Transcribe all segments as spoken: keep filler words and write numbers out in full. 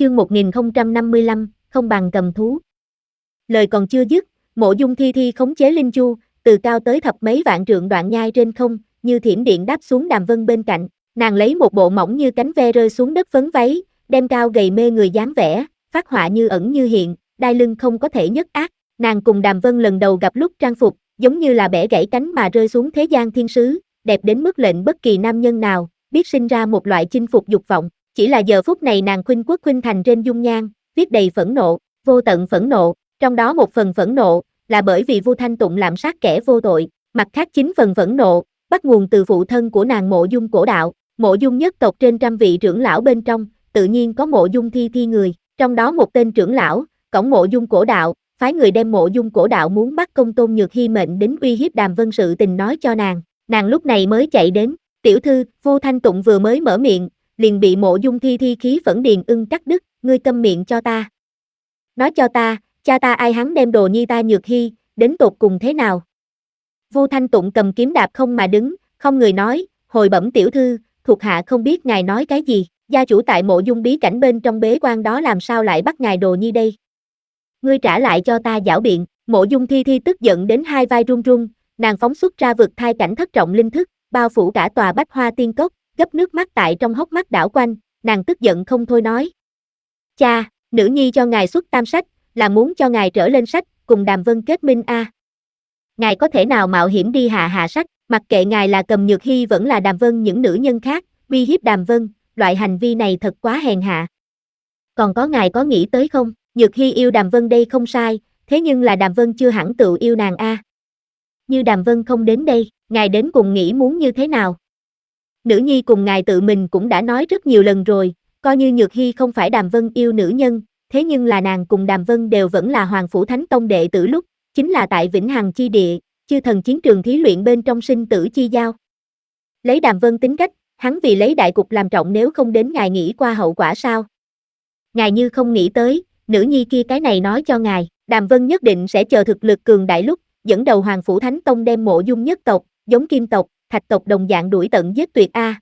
Chương một nghìn không trăm năm mươi lăm, không bằng cầm thú. Lời còn chưa dứt, Mộ Dung Thi Thi khống chế Linh Chu, từ cao tới thập mấy vạn trượng đoạn nhai trên không, như thiểm điện đáp xuống Đàm Vân bên cạnh. Nàng lấy một bộ mỏng như cánh ve rơi xuống đất phấn váy, đem cao gầy mê người dáng vẻ, phát họa như ẩn như hiện, đai lưng không có thể nhất ác. Nàng cùng Đàm Vân lần đầu gặp lúc trang phục, giống như là bẻ gãy cánh mà rơi xuống thế gian thiên sứ, đẹp đến mức lệnh bất kỳ nam nhân nào biết sinh ra một loại chinh phục dục vọng. Chỉ là giờ phút này nàng khuynh quốc khuynh thành trên dung nhan, viết đầy phẫn nộ, vô tận phẫn nộ, trong đó một phần phẫn nộ là bởi vì Vu Thanh Tụng lạm sát kẻ vô tội, mặt khác chín phần phẫn nộ bắt nguồn từ phụ thân của nàng Mộ Dung Cổ Đạo. Mộ Dung nhất tộc trên trăm vị trưởng lão bên trong, tự nhiên có Mộ Dung Thi Thi người, trong đó một tên trưởng lão, cổng Mộ Dung Cổ Đạo, phái người đem Mộ Dung Cổ Đạo muốn bắt công Tôn Nhược Hi mệnh đến uy hiếp Đàm Vân sự tình nói cho nàng, nàng lúc này mới chạy đến. Tiểu thư, Vu Thanh Tụng vừa mới mở miệng, liền bị Mộ Dung Thi Thi khí phẫn điền ưng cắt đứt, ngươi câm miệng cho ta. Nói cho ta, cha ta ai hắn đem đồ nhi ta Nhược Hi, đến tột cùng thế nào? Vu Thanh Tụng cầm kiếm đạp không mà đứng, không người nói, hồi bẩm tiểu thư, thuộc hạ không biết ngài nói cái gì, gia chủ tại Mộ Dung bí cảnh bên trong bế quan đó làm sao lại bắt ngài đồ nhi đây? Ngươi trả lại cho ta giảo biện. Mộ Dung Thi Thi tức giận đến hai vai run run, nàng phóng xuất ra vực thai cảnh thất trọng linh thức, bao phủ cả tòa Bách Hoa Tiên Cốc, gấp nước mắt tại trong hốc mắt đảo quanh, nàng tức giận không thôi nói. Cha, nữ nhi cho ngài xuất tam sách, là muốn cho ngài trở lên sách, cùng Đàm Vân kết minh a. À. Ngài có thể nào mạo hiểm đi hạ hạ sách, mặc kệ ngài là cầm Nhược Hi vẫn là Đàm Vân những nữ nhân khác, uy hiếp Đàm Vân, loại hành vi này thật quá hèn hạ. Còn có ngài có nghĩ tới không, Nhược Hi yêu Đàm Vân đây không sai, thế nhưng là Đàm Vân chưa hẳn tự yêu nàng a. À. Như Đàm Vân không đến đây, ngài đến cùng nghĩ muốn như thế nào? Nữ nhi cùng ngài tự mình cũng đã nói rất nhiều lần rồi, coi như Nhược Hi không phải Đàm Vân yêu nữ nhân, thế nhưng là nàng cùng Đàm Vân đều vẫn là Hoàng Phủ Thánh Tông đệ tử lúc, chính là tại Vĩnh Hằng chi địa, chư thần chiến trường thí luyện bên trong sinh tử chi giao. Lấy Đàm Vân tính cách, hắn vì lấy đại cục làm trọng, nếu không đến ngài nghĩ qua hậu quả sao? Ngài như không nghĩ tới, nữ nhi kia cái này nói cho ngài, Đàm Vân nhất định sẽ chờ thực lực cường đại lúc, dẫn đầu Hoàng Phủ Thánh Tông đem Mộ Dung nhất tộc, giống Kim tộc, Thạch tộc đồng dạng đuổi tận giết tuyệt a. À.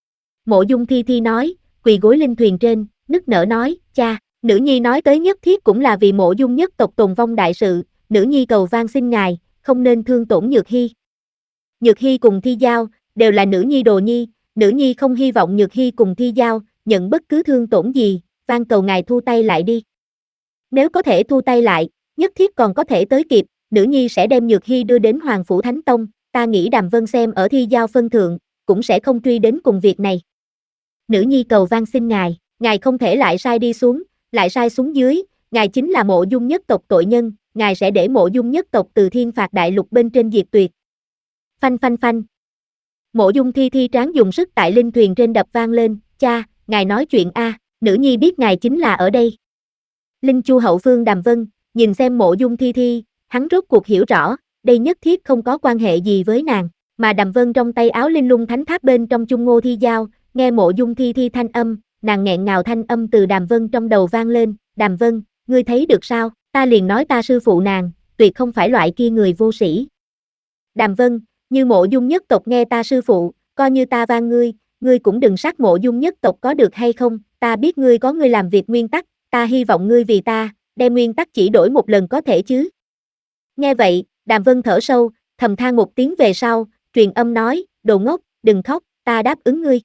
Mộ Dung Thi Thi nói, quỳ gối linh thuyền trên, nức nở nói, cha, nữ nhi nói tới nhất thiết cũng là vì Mộ Dung nhất tộc tồn vong đại sự, nữ nhi cầu van xin ngài, không nên thương tổn Nhược Hi. Nhược Hi cùng Thi Giao, đều là nữ nhi đồ nhi, nữ nhi không hy vọng Nhược Hi cùng Thi Giao, nhận bất cứ thương tổn gì, van cầu ngài thu tay lại đi. Nếu có thể thu tay lại, nhất thiết còn có thể tới kịp, nữ nhi sẽ đem Nhược Hi đưa đến Hoàng Phủ Thánh Tông, ta nghĩ Đàm Vân xem ở Thi Giao phân thượng, cũng sẽ không truy đến cùng việc này. Nữ nhi cầu van xin ngài, ngài không thể lại sai đi xuống, lại sai xuống dưới, ngài chính là Mộ Dung nhất tộc tội nhân, ngài sẽ để Mộ Dung nhất tộc từ thiên phạt đại lục bên trên diệt tuyệt. Phanh phanh phanh. Mộ Dung Thi Thi tráng dùng sức tại linh thuyền trên đập vang lên, cha, ngài nói chuyện a, à, nữ nhi biết ngài chính là ở đây. Linh Chu hậu phương Đàm Vân, nhìn xem Mộ Dung Thi Thi, hắn rốt cuộc hiểu rõ, đây nhất thiết không có quan hệ gì với nàng, mà Đàm Vân trong tay áo linh lung thánh tháp bên trong chung ngô Thi Giao, nghe Mộ Dung Thi Thi thanh âm, nàng nghẹn ngào thanh âm từ Đàm Vân trong đầu vang lên, Đàm Vân, ngươi thấy được sao, ta liền nói ta sư phụ nàng, tuyệt không phải loại kia người vô sĩ. Đàm Vân, như Mộ Dung nhất tộc nghe ta sư phụ, coi như ta van ngươi, ngươi cũng đừng sát Mộ Dung nhất tộc có được hay không, ta biết ngươi có ngươi làm việc nguyên tắc, ta hy vọng ngươi vì ta, đem nguyên tắc chỉ đổi một lần có thể chứ. Nghe vậy, Đàm Vân thở sâu, thầm than một tiếng về sau, truyền âm nói, đồ ngốc, đừng khóc, ta đáp ứng ngươi.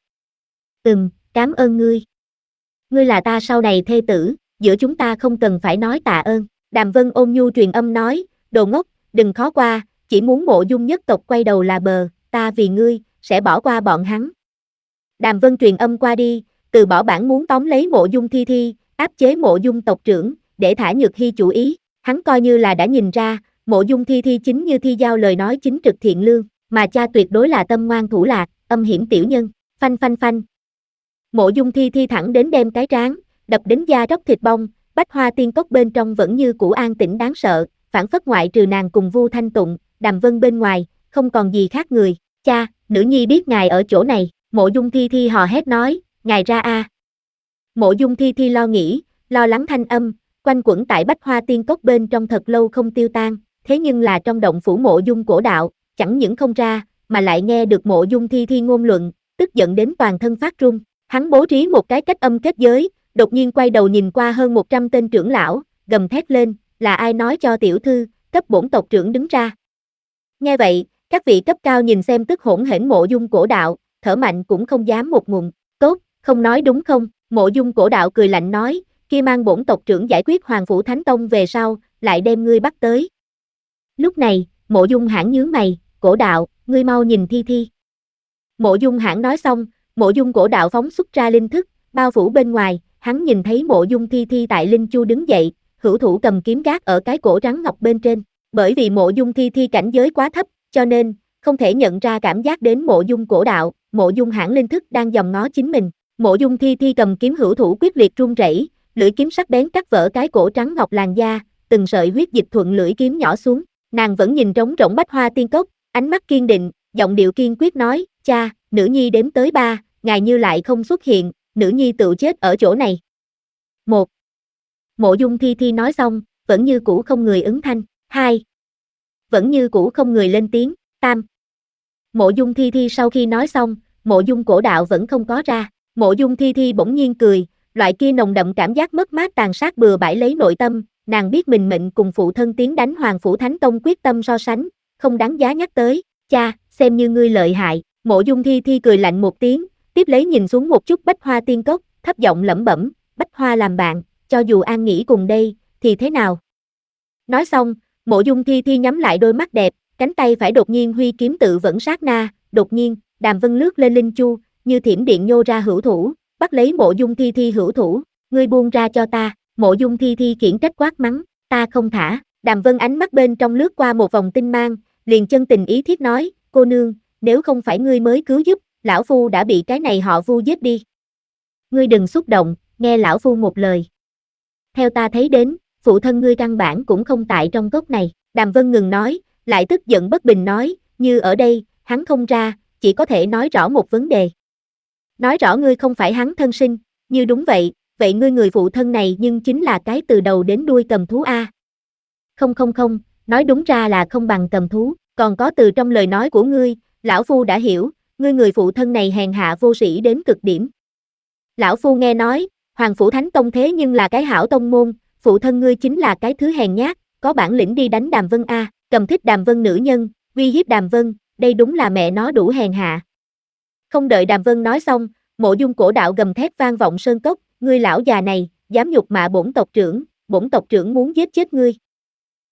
Ừm, cảm ơn ngươi. Ngươi là ta sau này thê tử, giữa chúng ta không cần phải nói tạ ơn. Đàm Vân ôn nhu truyền âm nói, đồ ngốc, đừng khó qua, chỉ muốn Mộ Dung nhất tộc quay đầu là bờ, ta vì ngươi, sẽ bỏ qua bọn hắn. Đàm Vân truyền âm qua đi, từ bỏ bản muốn tóm lấy Mộ Dung Thi Thi, áp chế Mộ Dung tộc trưởng, để thả Nhược Hi chủ ý, hắn coi như là đã nhìn ra, Mộ Dung Thi Thi chính như Thi Giao lời nói chính trực thiện lương, mà cha tuyệt đối là tâm ngoan thủ lạc, âm hiểm tiểu nhân, phanh phanh phanh. Mộ Dung Thi Thi thẳng đến đem cái trán, đập đến da róc thịt bong, Bách Hoa Tiên Cốc bên trong vẫn như cũ an tĩnh đáng sợ, phản phất ngoại trừ nàng cùng Vu Thanh Tụng, Đàm Vân bên ngoài, không còn gì khác người, cha, nữ nhi biết ngài ở chỗ này, Mộ Dung Thi Thi hò hét nói, ngài ra a. À. Mộ Dung Thi Thi lo nghĩ, lo lắng thanh âm, quanh quẩn tại Bách Hoa Tiên Cốc bên trong thật lâu không tiêu tan, thế nhưng là trong động phủ Mộ Dung Cổ Đạo, chẳng những không ra, mà lại nghe được Mộ Dung Thi Thi ngôn luận, tức giận đến toàn thân phát run, hắn bố trí một cái cách âm kết giới, đột nhiên quay đầu nhìn qua hơn một trăm tên trưởng lão, gầm thét lên, là ai nói cho tiểu thư, cấp bổn tộc trưởng đứng ra. Nghe vậy, các vị cấp cao nhìn xem tức hỗn hển Mộ Dung Cổ Đạo, thở mạnh cũng không dám một ngụm, tốt, không nói đúng không, Mộ Dung Cổ Đạo cười lạnh nói, kia mang bổn tộc trưởng giải quyết Hoàng Phủ Thánh Tông về sau, lại đem ngươi bắt tới. Lúc này, Mộ Dung Hãn nhướng mày, Cổ Đạo, ngươi mau nhìn Thi Thi. Mộ Dung Hãn nói xong, Mộ Dung Cổ Đạo phóng xuất ra linh thức, bao phủ bên ngoài, hắn nhìn thấy Mộ Dung Thi Thi tại Linh Chu đứng dậy, hữu thủ cầm kiếm gác ở cái cổ rắn ngọc bên trên, bởi vì Mộ Dung Thi Thi cảnh giới quá thấp, cho nên không thể nhận ra cảm giác đến Mộ Dung Cổ Đạo, Mộ Dung Hãn linh thức đang dòm ngó chính mình. Mộ Dung Thi Thi cầm kiếm hữu thủ quyết liệt run rẩy, lưỡi kiếm sắc bén cắt vỡ cái cổ trắng ngọc làn da, từng sợi huyết dịch thuận lưỡi kiếm nhỏ xuống. Nàng vẫn nhìn trống rỗng Bách Hoa Tiên Cốc, ánh mắt kiên định, giọng điệu kiên quyết nói, cha, nữ nhi đếm tới ba, ngài như lại không xuất hiện, nữ nhi tự chết ở chỗ này. Một. Mộ Dung Thi Thi nói xong, vẫn như cũ không người ứng thanh. Hai. Vẫn như cũ không người lên tiếng. Tam. Mộ Dung Thi Thi sau khi nói xong, Mộ Dung Cổ Đạo vẫn không có ra. Mộ Dung Thi Thi bỗng nhiên cười, loại kia nồng đậm cảm giác mất mát tàn sát bừa bãi lấy nội tâm, nàng biết mình mệnh cùng phụ thân tiến đánh Hoàng Phủ Thánh Tông quyết tâm so sánh, không đáng giá nhắc tới. Cha, xem như ngươi lợi hại. Mộ Dung Thi Thi cười lạnh một tiếng, tiếp lấy nhìn xuống một chút Bách Hoa Tiên Cốc, thấp giọng lẩm bẩm, Bách Hoa làm bạn, cho dù an nghỉ cùng đây, thì thế nào? Nói xong, Mộ Dung Thi Thi nhắm lại đôi mắt đẹp, cánh tay phải đột nhiên huy kiếm tự vẫn sát na, đột nhiên, Đàm Vân lướt lên Linh Chu, như thiểm điện nhô ra hữu thủ, bắt lấy Mộ Dung Thi Thi hữu thủ, ngươi buông ra cho ta. Mộ Dung Thi Thi khiển trách quát mắng, ta không thả. Đàm Vân ánh mắt bên trong lướt qua một vòng tinh mang, liền chân tình ý thiết nói, cô nương, nếu không phải ngươi mới cứu giúp, lão phu đã bị cái này họ Vu giết đi. Ngươi đừng xúc động, nghe lão phu một lời. Theo ta thấy đến, phụ thân ngươi căn bản cũng không tại trong cốc này. Đàm Vân ngừng nói, lại tức giận bất bình nói, như ở đây, hắn không ra, chỉ có thể nói rõ một vấn đề. Nói rõ ngươi không phải hắn thân sinh, như đúng vậy, vậy ngươi người phụ thân này nhưng chính là cái từ đầu đến đuôi cầm thú a. Không không không, nói đúng ra là không bằng cầm thú, còn có từ trong lời nói của ngươi, lão phu đã hiểu, ngươi người phụ thân này hèn hạ vô sĩ đến cực điểm. Lão phu nghe nói, Hoàng Phủ Thánh Tông thế nhưng là cái hảo tông môn, phụ thân ngươi chính là cái thứ hèn nhát, có bản lĩnh đi đánh Đàm Vân a, cầm thích Đàm Vân nữ nhân, uy hiếp Đàm Vân, đây đúng là mẹ nó đủ hèn hạ. Không đợi Đàm Vân nói xong, Mộ Dung Cổ Đạo gầm thét vang vọng sơn cốc, ngươi lão già này, dám nhục mạ bổn tộc trưởng, bổn tộc trưởng muốn giết chết ngươi.